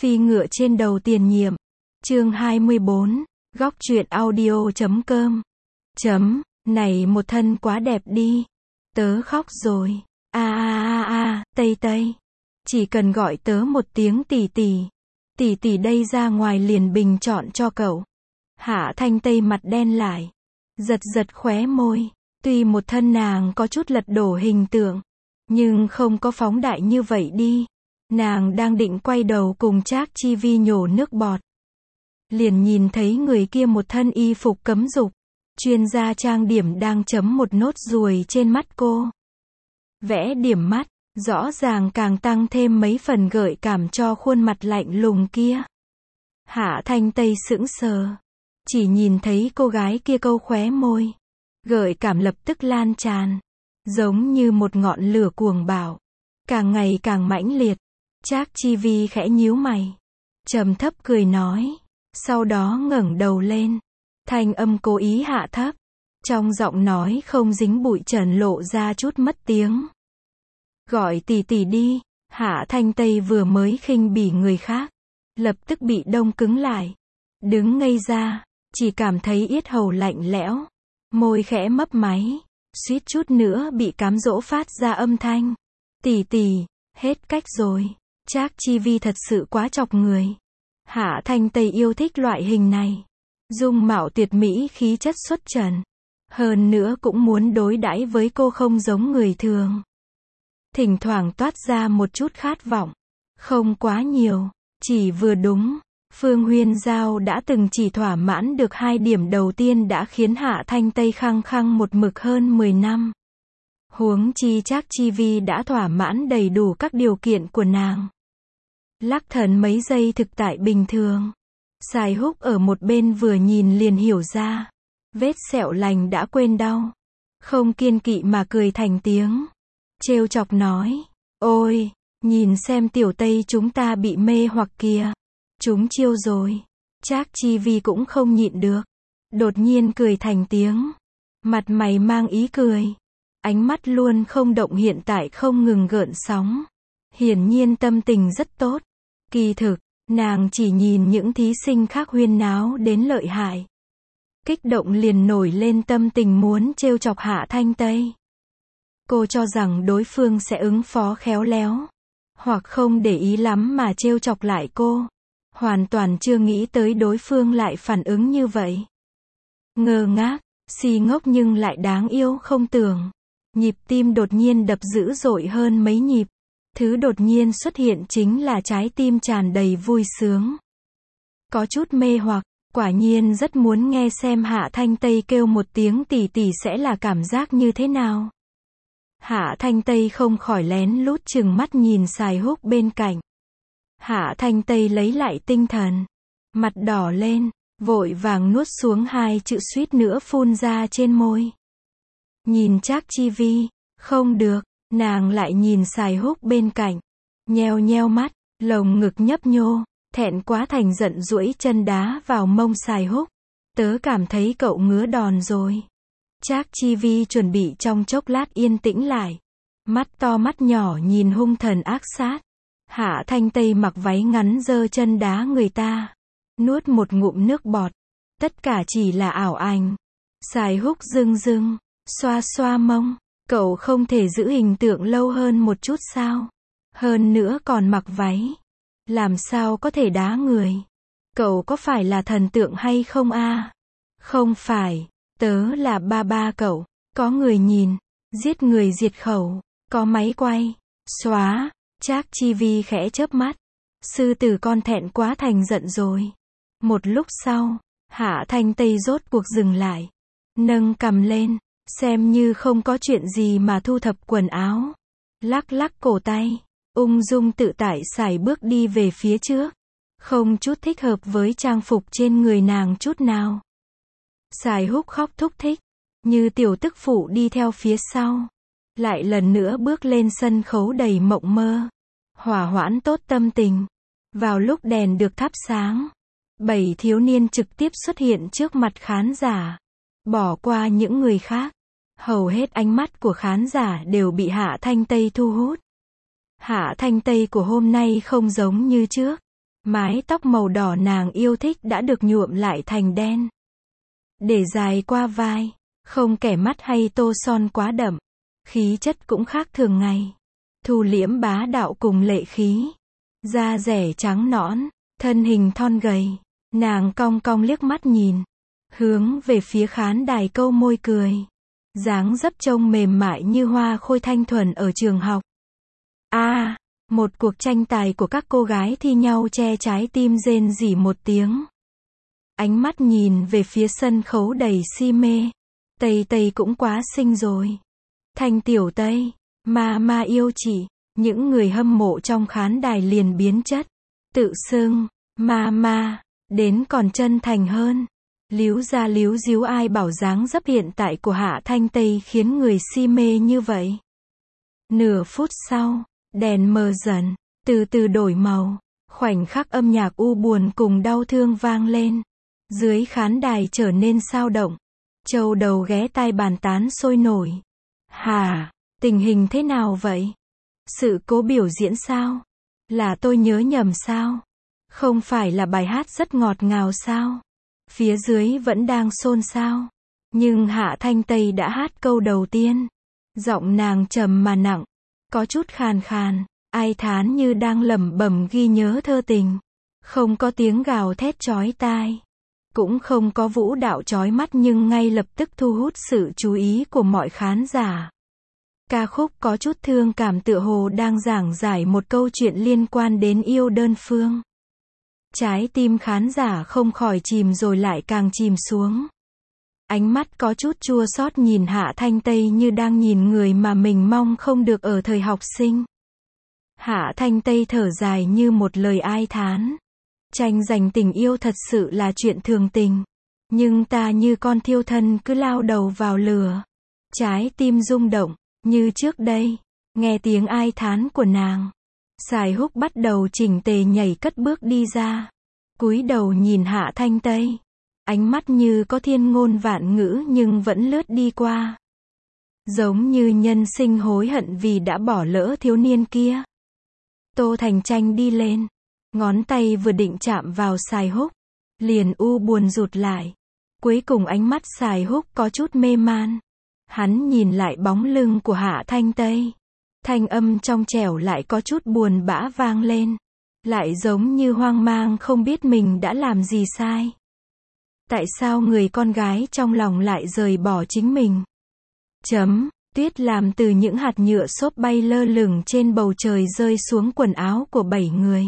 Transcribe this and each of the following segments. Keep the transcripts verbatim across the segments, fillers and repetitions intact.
Phi ngựa trên đầu tiền nhiệm. Chương hai mươi bốn. Góc truyện audio chấm com. Chấm. Này một thân quá đẹp đi. Tớ khóc rồi. A a a a, Tây Tây. Chỉ cần gọi tớ một tiếng tỷ tỷ. Tỷ tỷ đây ra ngoài liền bình chọn cho cậu. Hạ Thanh Tây mặt đen lại. Giật giật khóe môi. Tuy một thân nàng có chút lật đổ hình tượng. Nhưng không có phóng đại như vậy đi. Nàng đang định quay đầu cùng Trác Chi Vi nhổ nước bọt. Liền nhìn thấy người kia một thân y phục cấm dục. Chuyên gia trang điểm đang chấm một nốt ruồi trên mắt cô. Vẽ điểm mắt, rõ ràng càng tăng thêm mấy phần gợi cảm cho khuôn mặt lạnh lùng kia. Hạ Thanh Tây sững sờ. Chỉ nhìn thấy cô gái kia câu khóe môi. Gợi cảm lập tức lan tràn. Giống như một ngọn lửa cuồng bạo. Càng ngày càng mãnh liệt. Trác Chi Vi khẽ nhíu mày. Trầm thấp cười nói. Sau đó ngẩng đầu lên. Thanh âm cố ý hạ thấp. Trong giọng nói không dính bụi trần lộ ra chút mất tiếng. Gọi tỷ tỷ đi. Hạ Thanh Tây vừa mới khinh bỉ người khác. Lập tức bị đông cứng lại. Đứng ngây ra. Chỉ cảm thấy yết hầu lạnh lẽo. Môi khẽ mấp máy. Suýt chút nữa bị cám dỗ phát ra âm thanh. Tỷ tỷ, hết cách rồi. Trác Chi Vi thật sự quá chọc người. Hạ Thanh Tây yêu thích loại hình này. Dung mạo tuyệt mỹ, khí chất xuất trần. Hơn nữa cũng muốn đối đãi với cô không giống người thường. Thỉnh thoảng toát ra một chút khát vọng. Không quá nhiều, chỉ vừa đúng. Phương Huyên Giao đã từng chỉ thỏa mãn được hai điểm đầu tiên đã khiến Hạ Thanh Tây khăng khăng một mực hơn mười năm. Huống chi Trác Chi Vi đã thỏa mãn đầy đủ các điều kiện của nàng. Lắc thần mấy giây thực tại bình thường. Sài Húc ở một bên vừa nhìn liền hiểu ra. Vết sẹo lành đã quên đau. Không kiên kỵ mà cười thành tiếng. Trêu chọc nói. Ôi, nhìn xem tiểu Tây chúng ta bị mê hoặc kìa. Chúng chiêu rồi. Trác Chi Vi cũng không nhịn được. Đột nhiên cười thành tiếng. Mặt mày mang ý cười. Ánh mắt luôn không động hiện tại không ngừng gợn sóng. Hiển nhiên tâm tình rất tốt. Kỳ thực, nàng chỉ nhìn những thí sinh khác huyên náo đến lợi hại. Kích động liền nổi lên tâm tình muốn trêu chọc Hạ Thanh Tây. Cô cho rằng đối phương sẽ ứng phó khéo léo. Hoặc không để ý lắm mà trêu chọc lại cô. Hoàn toàn chưa nghĩ tới đối phương lại phản ứng như vậy. Ngơ ngác, si ngốc nhưng lại đáng yêu không tưởng. Nhịp tim đột nhiên đập dữ dội hơn mấy nhịp. Thứ đột nhiên xuất hiện chính là trái tim tràn đầy vui sướng. Có chút mê hoặc, quả nhiên rất muốn nghe xem Hạ Thanh Tây kêu một tiếng tỷ tỷ sẽ là cảm giác như thế nào. Hạ Thanh Tây không khỏi lén lút chừng mắt nhìn Sài Húc bên cạnh. Hạ Thanh Tây lấy lại tinh thần. Mặt đỏ lên, vội vàng nuốt xuống hai chữ suýt nữa phun ra trên môi. Nhìn Trác Chi Vi, không được, nàng lại nhìn Sài Húc bên cạnh. Nheo nheo mắt, lồng ngực nhấp nhô, thẹn quá thành giận duỗi chân đá vào mông Sài Húc. Tớ cảm thấy cậu ngứa đòn rồi. Trác Chi Vi chuẩn bị trong chốc lát yên tĩnh lại. Mắt to mắt nhỏ nhìn hung thần ác sát. Hạ Thanh Tây mặc váy ngắn giơ chân đá người ta. Nuốt một ngụm nước bọt. Tất cả chỉ là ảo ảnh. Sài Húc rưng rưng, xoa xoa mông. Cậu không thể giữ hình tượng lâu hơn một chút sao? Hơn nữa còn mặc váy. Làm sao có thể đá người? Cậu có phải là thần tượng hay không a? Không phải. Tớ là ba ba cậu. Có người nhìn. Giết người diệt khẩu. Có máy quay. Xóa. Trác Chi Vi khẽ chớp mắt. Sư tử con thẹn quá thành giận rồi. Một lúc sau, Hạ Thanh Tây rốt cuộc dừng lại. Nâng cằm lên. Xem như không có chuyện gì mà thu thập quần áo. Lắc lắc cổ tay. Ung dung tự tại sải bước đi về phía trước. Không chút thích hợp với trang phục trên người nàng chút nào. Sài Húc khóc thúc thích. Như tiểu tức phụ đi theo phía sau. Lại lần nữa bước lên sân khấu đầy mộng mơ. Hỏa hoãn tốt tâm tình. Vào lúc đèn được thắp sáng. Bảy thiếu niên trực tiếp xuất hiện trước mặt khán giả. Bỏ qua những người khác. Hầu hết ánh mắt của khán giả đều bị Hạ Thanh Tây thu hút. Hạ Thanh Tây của hôm nay không giống như trước. Mái tóc màu đỏ nàng yêu thích đã được nhuộm lại thành đen, để dài qua vai, không kẻ mắt hay tô son quá đậm. Khí chất cũng khác thường ngày, thu liễm bá đạo cùng lệ khí. Da dẻ trắng nõn, thân hình thon gầy, nàng cong cong liếc mắt nhìn, hướng về phía khán đài câu môi cười. Dáng dấp trông mềm mại như hoa khôi thanh thuần ở trường học. A, à, một cuộc tranh tài của các cô gái thi nhau che trái tim rên rỉ một tiếng. Ánh mắt nhìn về phía sân khấu đầy si mê. Tây Tây cũng quá xinh rồi. Thanh tiểu Tây, ma ma yêu chị. Những người hâm mộ trong khán đài liền biến chất, tự xưng ma ma, đến còn chân thành hơn. Líu ra líu díu, ai bảo dáng dấp hiện tại của Hạ Thanh Tây khiến người si mê như vậy. Nửa phút sau, đèn mờ dần, từ từ đổi màu, khoảnh khắc âm nhạc u buồn cùng đau thương vang lên. Dưới khán đài trở nên sao động, châu đầu ghé tai bàn tán sôi nổi. Hả, tình hình thế nào vậy? Sự cố biểu diễn sao? Là tôi nhớ nhầm sao? Không phải là bài hát rất ngọt ngào sao? Phía dưới vẫn đang xôn xao. Nhưng Hạ Thanh Tây đã hát câu đầu tiên. Giọng nàng trầm mà nặng, có chút khàn khàn, ai thán như đang lẩm bẩm ghi nhớ thơ tình. Không có tiếng gào thét chói tai, cũng không có vũ đạo chói mắt, nhưng ngay lập tức thu hút sự chú ý của mọi khán giả. Ca khúc có chút thương cảm, tựa hồ đang giảng giải một câu chuyện liên quan đến yêu đơn phương. Trái tim khán giả không khỏi chìm rồi lại càng chìm xuống. Ánh mắt có chút chua xót nhìn Hạ Thanh Tây như đang nhìn người mà mình mong không được ở thời học sinh. Hạ Thanh Tây thở dài như một lời ai thán. Tranh giành tình yêu thật sự là chuyện thường tình. Nhưng ta như con thiêu thân cứ lao đầu vào lửa. Trái tim rung động, như trước đây. Nghe tiếng ai thán của nàng, Sài Húc bắt đầu chỉnh tề nhảy cất bước đi ra. Cúi đầu nhìn Hạ Thanh Tây. Ánh mắt như có thiên ngôn vạn ngữ nhưng vẫn lướt đi qua. Giống như nhân sinh hối hận vì đã bỏ lỡ thiếu niên kia. Tô Thành Tranh đi lên. Ngón tay vừa định chạm vào Sài Húc, liền u buồn rụt lại. Cuối cùng ánh mắt Sài Húc có chút mê man. Hắn nhìn lại bóng lưng của Hạ Thanh Tây. Thanh âm trong trẻo lại có chút buồn bã vang lên. Lại giống như hoang mang không biết mình đã làm gì sai. Tại sao người con gái trong lòng lại rời bỏ chính mình? Chấm, tuyết làm từ những hạt nhựa xốp bay lơ lửng trên bầu trời rơi xuống quần áo của bảy người.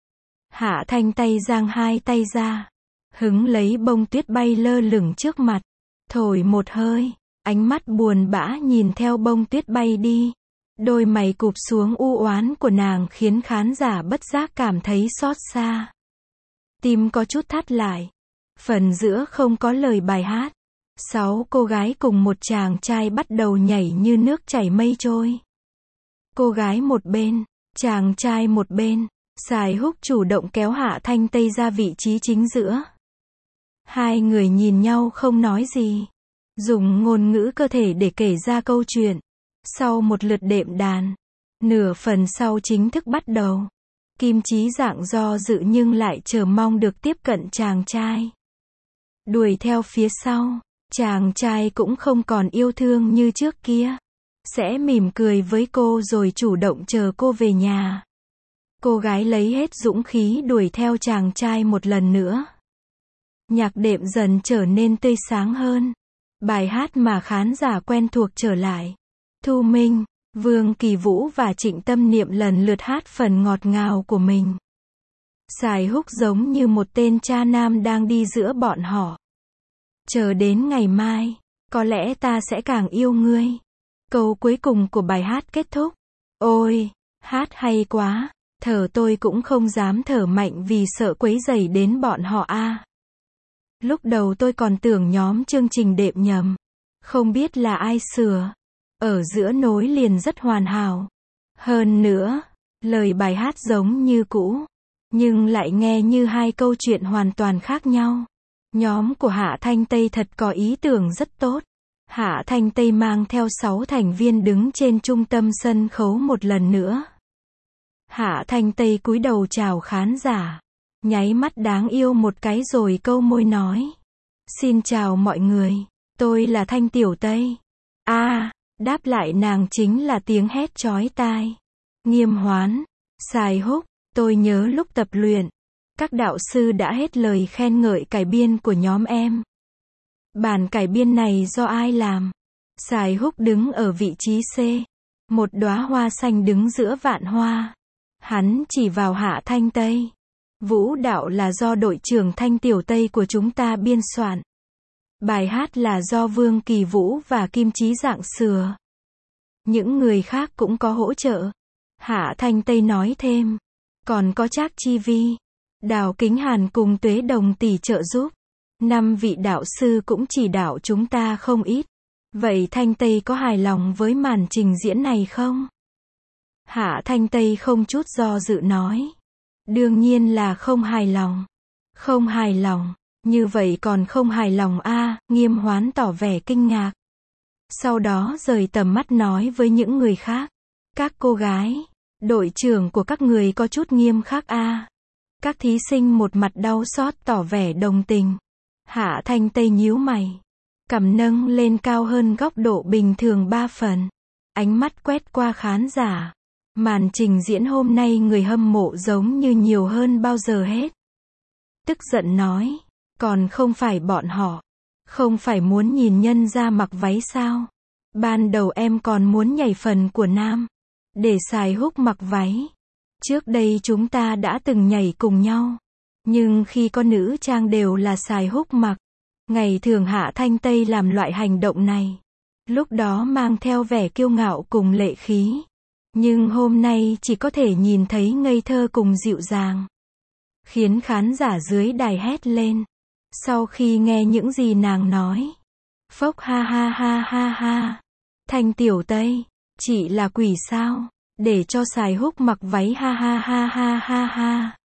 Hạ Thanh Tây giang hai tay ra, hứng lấy bông tuyết bay lơ lửng trước mặt, thổi một hơi, ánh mắt buồn bã nhìn theo bông tuyết bay đi. Đôi mày cụp xuống u oán của nàng khiến khán giả bất giác cảm thấy xót xa. Tim có chút thắt lại. Phần giữa không có lời bài hát. Sáu cô gái cùng một chàng trai bắt đầu nhảy như nước chảy mây trôi. Cô gái một bên, chàng trai một bên. Sài Húc chủ động kéo Hạ Thanh Tây ra vị trí chính giữa. Hai người nhìn nhau không nói gì, dùng ngôn ngữ cơ thể để kể ra câu chuyện. Sau một lượt đệm đàn, nửa phần sau chính thức bắt đầu. Kim Chí dạng do dự nhưng lại chờ mong được tiếp cận chàng trai. Đuổi theo phía sau, chàng trai cũng không còn yêu thương như trước kia. Sẽ mỉm cười với cô rồi chủ động chờ cô về nhà. Cô gái lấy hết dũng khí đuổi theo chàng trai một lần nữa. Nhạc đệm dần trở nên tươi sáng hơn. Bài hát mà khán giả quen thuộc trở lại. Thu Minh, Vương Kỳ Vũ và Trịnh Tâm Niệm lần lượt hát phần ngọt ngào của mình. Sài Húc giống như một tên cha nam đang đi giữa bọn họ. Chờ đến ngày mai, có lẽ ta sẽ càng yêu ngươi. Câu cuối cùng của bài hát kết thúc. Ôi, hát hay quá. Thở tôi cũng không dám thở mạnh vì sợ quấy rầy đến bọn họ a. À. Lúc đầu tôi còn tưởng nhóm chương trình đệm nhầm. Không biết là ai sửa. Ở giữa nối liền rất hoàn hảo. Hơn nữa, lời bài hát giống như cũ. Nhưng lại nghe như hai câu chuyện hoàn toàn khác nhau. Nhóm của Hạ Thanh Tây thật có ý tưởng rất tốt. Hạ Thanh Tây mang theo sáu thành viên đứng trên trung tâm sân khấu một lần nữa. Hạ Thanh Tây cúi đầu chào khán giả. nháy mắt đáng yêu một cái rồi câu môi nói. Xin chào mọi người, tôi là Thanh Tiểu Tây. A, à, đáp lại nàng chính là tiếng hét chói tai. Nghiêm Hoán, Sài Húc, tôi nhớ lúc tập luyện, các đạo sư đã hết lời khen ngợi cải biên của nhóm em. Bản cải biên này do ai làm? Sài Húc đứng ở vị trí C. Một đóa hoa xanh đứng giữa vạn hoa. Hắn chỉ vào Hạ Thanh Tây. Vũ đạo là do đội trưởng Thanh Tiểu Tây của chúng ta biên soạn. Bài hát là do Vương Kỳ Vũ và Kim Chí Dạng sửa. Những người khác cũng có hỗ trợ. Hạ Thanh Tây nói thêm. Còn có Trác Chi Vi, Đào Kính Hàn cùng Tuế Đồng tỷ trợ giúp. Năm vị đạo sư cũng chỉ đạo chúng ta không ít. Vậy Thanh Tây có hài lòng với màn trình diễn này không? Hạ Thanh Tây không chút do dự nói. Đương nhiên là không hài lòng. Không hài lòng, như vậy còn không hài lòng a? À, Nghiêm Hoán tỏ vẻ kinh ngạc. Sau đó rời tầm mắt nói với những người khác. Các cô gái, đội trưởng của các người có chút nghiêm khắc a. À. Các thí sinh một mặt đau xót tỏ vẻ đồng tình. Hạ Thanh Tây nhíu mày. Cằm nâng lên cao hơn góc độ bình thường ba phần. Ánh mắt quét qua khán giả. Màn trình diễn hôm nay người hâm mộ giống như nhiều hơn bao giờ hết. Tức giận nói. Còn không phải bọn họ. Không phải muốn nhìn nhân ra mặc váy sao? Ban đầu em còn muốn nhảy phần của nam. Để Sài Húc mặc váy. Trước đây chúng ta đã từng nhảy cùng nhau. Nhưng khi có nữ trang đều là Sài Húc mặc. Ngày thường Hạ Thanh Tây làm loại hành động này. Lúc đó mang theo vẻ kiêu ngạo cùng lệ khí. Nhưng hôm nay chỉ có thể nhìn thấy ngây thơ cùng dịu dàng. Khiến khán giả dưới đài hét lên. Sau khi nghe những gì nàng nói. Phốc ha ha ha ha ha. Thanh Tiểu Tây, chị là quỷ sao? Để cho Sài Húc mặc váy ha ha ha ha ha ha.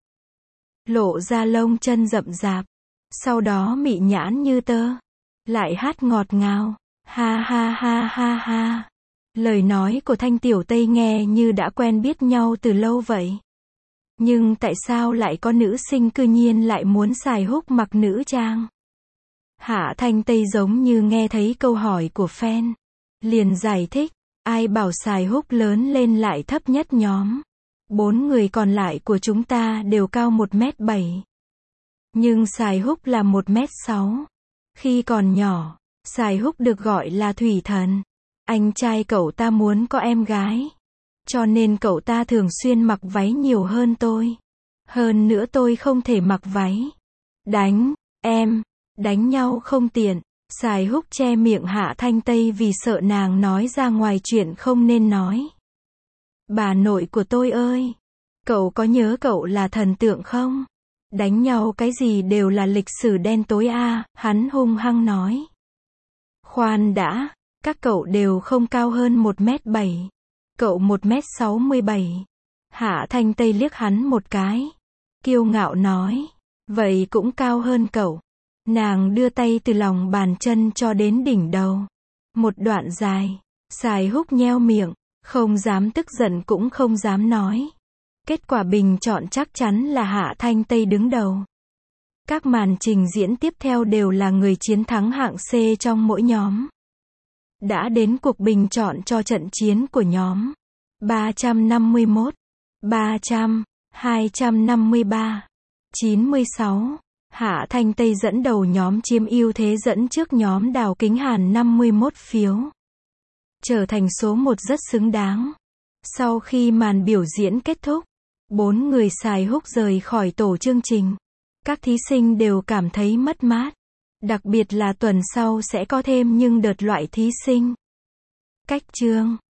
Lộ ra lông chân rậm rạp. Sau đó mị nhãn như tơ. Lại hát ngọt ngào. Ha ha ha ha ha. Lời nói của Thanh Tiểu Tây nghe như đã quen biết nhau từ lâu vậy. Nhưng tại sao lại có nữ sinh cư nhiên lại muốn Sài Húc mặc nữ trang? Hạ Thanh Tây giống như nghe thấy câu hỏi của fan. Liền giải thích. Ai bảo Sài Húc lớn lên lại thấp nhất nhóm. Bốn người còn lại của chúng ta đều cao một mét bảy. Nhưng Sài Húc là một mét sáu. Khi còn nhỏ, Sài Húc được gọi là thủy thần. Anh trai cậu ta muốn có em gái. Cho nên cậu ta thường xuyên mặc váy nhiều hơn tôi. Hơn nữa tôi không thể mặc váy. Đánh, em, đánh nhau không tiện. Sài Húc che miệng Hạ Thanh Tây vì sợ nàng nói ra ngoài chuyện không nên nói. Bà nội của tôi ơi! Cậu có nhớ cậu là thần tượng không? Đánh nhau cái gì đều là lịch sử đen tối a, à, hắn hung hăng nói. Khoan đã, các cậu đều không cao hơn một mét bảy. Cậu một mét sáu mươi bảy. Hạ Thanh Tây liếc hắn một cái. Kiêu ngạo nói. Vậy cũng cao hơn cậu. Nàng đưa tay từ lòng bàn chân cho đến đỉnh đầu. Một đoạn dài. Sài Húc nheo miệng. Không dám tức giận cũng không dám nói. Kết quả bình chọn chắc chắn là Hạ Thanh Tây đứng đầu. Các màn trình diễn tiếp theo đều là người chiến thắng hạng C trong mỗi nhóm. Đã đến cuộc bình chọn cho trận chiến của nhóm ba trăm năm mươi mốt, ba trăm, hai trăm năm mươi ba, chín mươi sáu. Hạ Thanh Tây dẫn đầu nhóm chiếm ưu thế dẫn trước nhóm Đào Kính Hàn năm mươi mốt phiếu. Trở thành số một rất xứng đáng. Sau khi màn biểu diễn kết thúc, bốn người Sài Húc rời khỏi tổ chương trình. Các thí sinh đều cảm thấy mất mát. Đặc biệt là tuần sau sẽ có thêm nhưng đợt loại thí sinh. Cách chương